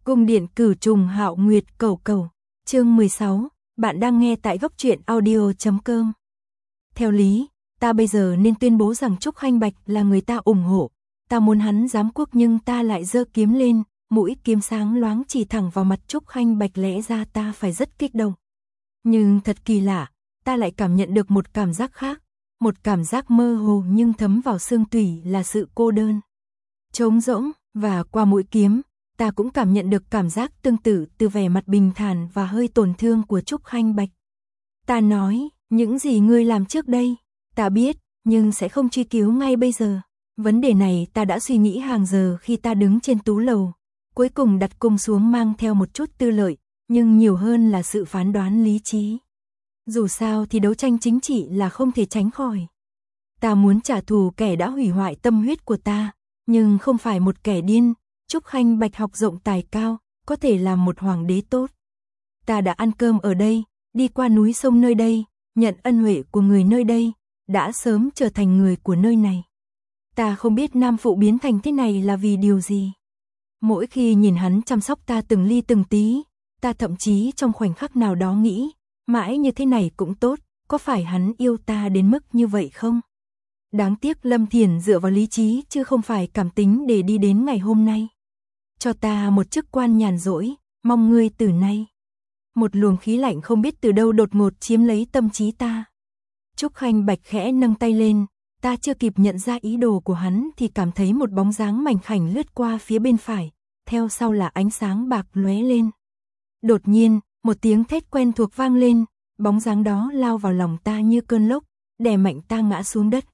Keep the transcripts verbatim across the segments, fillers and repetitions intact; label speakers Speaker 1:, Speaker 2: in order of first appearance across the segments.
Speaker 1: Cung điện cửu trùng hạo nguyệt cầu cầu. Chương mười sáu, bạn đang nghe tại góc truyện audio chấm com. Theo lý, ta bây giờ nên tuyên bố rằng Trúc Khanh Bạch là người ta ủng hộ. Ta muốn hắn giám quốc nhưng ta lại giơ kiếm lên, mũi kiếm sáng loáng chỉ thẳng vào mặt Trúc Khanh Bạch, lẽ ra ta phải rất kích động. Nhưng thật kỳ lạ, ta lại cảm nhận được một cảm giác khác, một cảm giác mơ hồ nhưng thấm vào xương tủy là sự cô đơn, trống rỗng, và qua mũi kiếm, ta cũng cảm nhận được cảm giác tương tự từ vẻ mặt bình thản và hơi tổn thương của Trúc Khanh Bạch. Ta nói, những gì ngươi làm trước đây, ta biết, nhưng sẽ không truy cứu ngay bây giờ. Vấn đề này ta đã suy nghĩ hàng giờ khi ta đứng trên tú lầu, cuối cùng đặt cung xuống mang theo một chút tư lợi, nhưng nhiều hơn là sự phán đoán lý trí. Dù sao thì đấu tranh chính trị là không thể tránh khỏi. Ta muốn trả thù kẻ đã hủy hoại tâm huyết của ta, nhưng không phải một kẻ điên. Trúc Khanh Bạch học rộng tài cao, có thể làm một hoàng đế tốt. Ta đã ăn cơm ở đây, đi qua núi sông nơi đây, nhận ân huệ của người nơi đây, đã sớm trở thành người của nơi này. Ta không biết Nam Phụ biến thành thế này là vì điều gì. Mỗi khi nhìn hắn chăm sóc ta từng ly từng tí, ta thậm chí trong khoảnh khắc nào đó nghĩ, mãi như thế này cũng tốt, có phải hắn yêu ta đến mức như vậy không? Đáng tiếc Lâm Thiển dựa vào lý trí chứ không phải cảm tính để đi đến ngày hôm nay. Cho ta một chức quan nhàn rỗi, mong ngươi từ nay. Một luồng khí lạnh không biết từ đâu đột ngột chiếm lấy tâm trí ta. Trúc Khanh Bạch khẽ nâng tay lên, ta chưa kịp nhận ra ý đồ của hắn thì cảm thấy một bóng dáng mảnh khảnh lướt qua phía bên phải, theo sau là ánh sáng bạc lóe lên. Đột nhiên, một tiếng thét quen thuộc vang lên, bóng dáng đó lao vào lòng ta như cơn lốc, đè mạnh ta ngã xuống đất.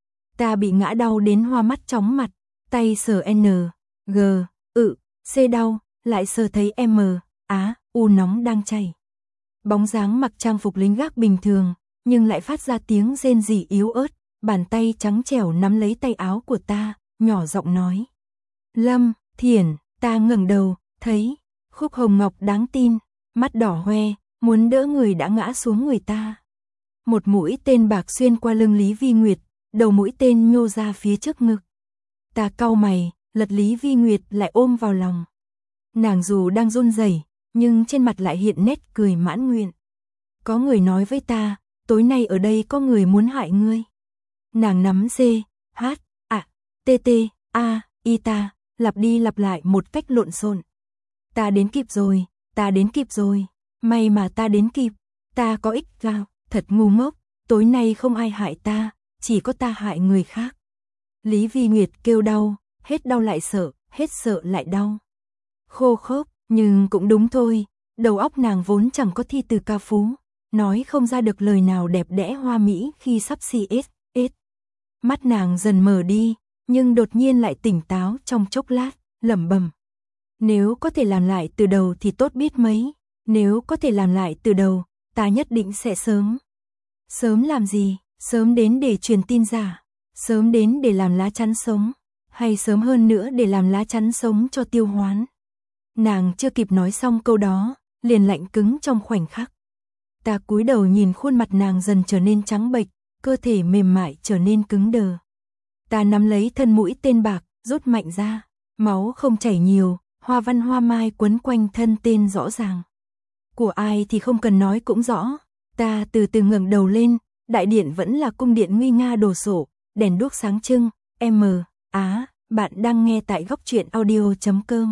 Speaker 1: Ta bị ngã đau đến hoa mắt chóng mặt, tay sờ N, G, ự, C đau, lại sờ thấy M, Á, U nóng đang chảy. Bóng dáng mặc trang phục lính gác bình thường, nhưng lại phát ra tiếng rên rỉ yếu ớt, bàn tay trắng trẻo nắm lấy tay áo của ta, nhỏ giọng nói. Lâm, Thiển, ta ngẩng đầu, thấy, Khúc Hồng Ngọc đáng tin, mắt đỏ hoe, muốn đỡ người đã ngã xuống người ta. Một mũi tên bạc xuyên qua lưng Lý Vi Nguyệt, đầu mũi tên nhô ra phía trước ngực. Ta cau mày, lật Lý Vi Nguyệt lại ôm vào lòng. Nàng dù đang run rẩy, nhưng trên mặt lại hiện nét cười mãn nguyện. Có người nói với ta, tối nay ở đây có người muốn hại ngươi. Nàng nắm C, H, A, T T, A, I ta, lặp đi lặp lại một cách lộn xộn. Ta đến kịp rồi, ta đến kịp rồi, may mà ta đến kịp, ta có ích gao, thật ngu ngốc, tối nay không ai hại ta, chỉ có ta hại người khác. Lý Vi Nguyệt kêu đau, hết đau lại sợ, hết sợ lại đau. Khô khốc, nhưng cũng đúng thôi, đầu óc nàng vốn chẳng có thi từ ca phú, nói không ra được lời nào đẹp đẽ hoa mỹ khi sắp si ết, ết. Mắt nàng dần mở đi, nhưng đột nhiên lại tỉnh táo trong chốc lát, lẩm bẩm. Nếu có thể làm lại từ đầu thì tốt biết mấy, nếu có thể làm lại từ đầu, ta nhất định sẽ sớm. Sớm làm gì? Sớm đến để truyền tin giả, sớm đến để làm lá chắn sống, hay sớm hơn nữa để làm lá chắn sống cho Tiêu Hoán. Nàng chưa kịp nói xong câu đó, liền lạnh cứng trong khoảnh khắc. Ta cúi đầu nhìn khuôn mặt nàng dần trở nên trắng bệch, cơ thể mềm mại trở nên cứng đờ. Ta nắm lấy thân mũi tên bạc, rút mạnh ra, máu không chảy nhiều, hoa văn hoa mai quấn quanh thân tên rõ ràng. Của ai thì không cần nói cũng rõ. Ta từ từ ngẩng đầu lên, đại điện vẫn là cung điện nguy nga đồ sộ, đèn đuốc sáng trưng. M, Á, bạn đang nghe tại góc truyện audio chấm com.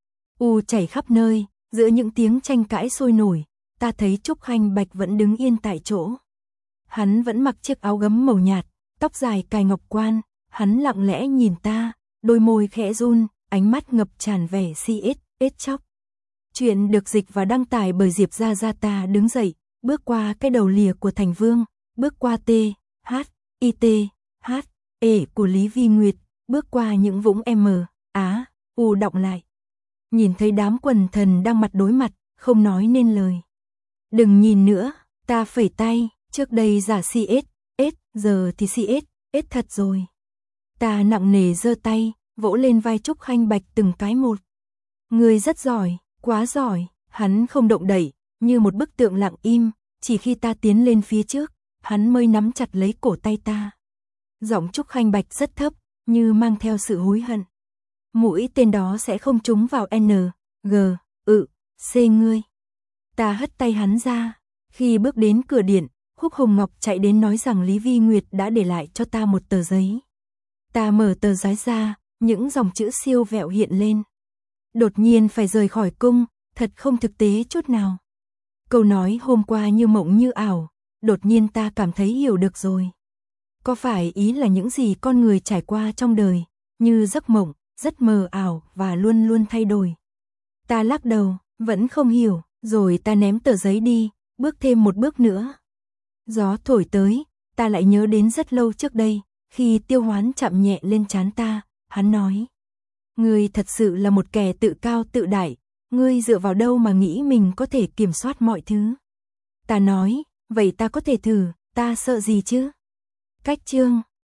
Speaker 1: U chảy khắp nơi, giữa những tiếng tranh cãi sôi nổi, ta thấy Trúc Khanh Bạch vẫn đứng yên tại chỗ. Hắn vẫn mặc chiếc áo gấm màu nhạt, tóc dài cài ngọc quan, hắn lặng lẽ nhìn ta, đôi môi khẽ run, ánh mắt ngập tràn vẻ si ết, ết chóc. Chuyện được dịch và đăng tải bởi Diệp Gia Gia. Ta đứng dậy, bước qua cái đầu lìa của Thành Vương, bước qua T, H, I T, H, E của Lý Vi Nguyệt, bước qua những vũng M, Á, U đọng lại. Nhìn thấy đám quần thần đang mặt đối mặt, không nói nên lời. Đừng nhìn nữa, ta phẩy tay, trước đây giả si ết, ết, giờ thì si ết, ết thật rồi. Ta nặng nề giơ tay, vỗ lên vai Trúc Khanh Bạch từng cái một. Người rất giỏi, quá giỏi, hắn không động đậy, như một bức tượng lặng im, chỉ khi ta tiến lên phía trước, hắn mới nắm chặt lấy cổ tay ta. Giọng Trúc Khanh Bạch rất thấp, như mang theo sự hối hận. Mũi tên đó sẽ không trúng vào N, G, ự, C ngươi. Ta hất tay hắn ra. Khi bước đến cửa điện, Khúc Hồng Ngọc chạy đến nói rằng Lý Vi Nguyệt đã để lại cho ta một tờ giấy. Ta mở tờ giấy ra, những dòng chữ siêu vẹo hiện lên. Đột nhiên phải rời khỏi cung, thật không thực tế chút nào. Câu nói hôm qua như mộng như ảo, đột nhiên ta cảm thấy hiểu được rồi. Có phải ý là những gì con người trải qua trong đời, như giấc mộng, rất mờ ảo và luôn luôn thay đổi. Ta lắc đầu, vẫn không hiểu, rồi ta ném tờ giấy đi, bước thêm một bước nữa. Gió thổi tới, ta lại nhớ đến rất lâu trước đây, khi Tiêu Hoán chạm nhẹ lên trán ta, hắn nói. Ngươi thật sự là một kẻ tự cao tự đại, ngươi dựa vào đâu mà nghĩ mình có thể kiểm soát mọi thứ. Ta nói, vậy ta có thể thử, ta sợ gì chứ? Cách chương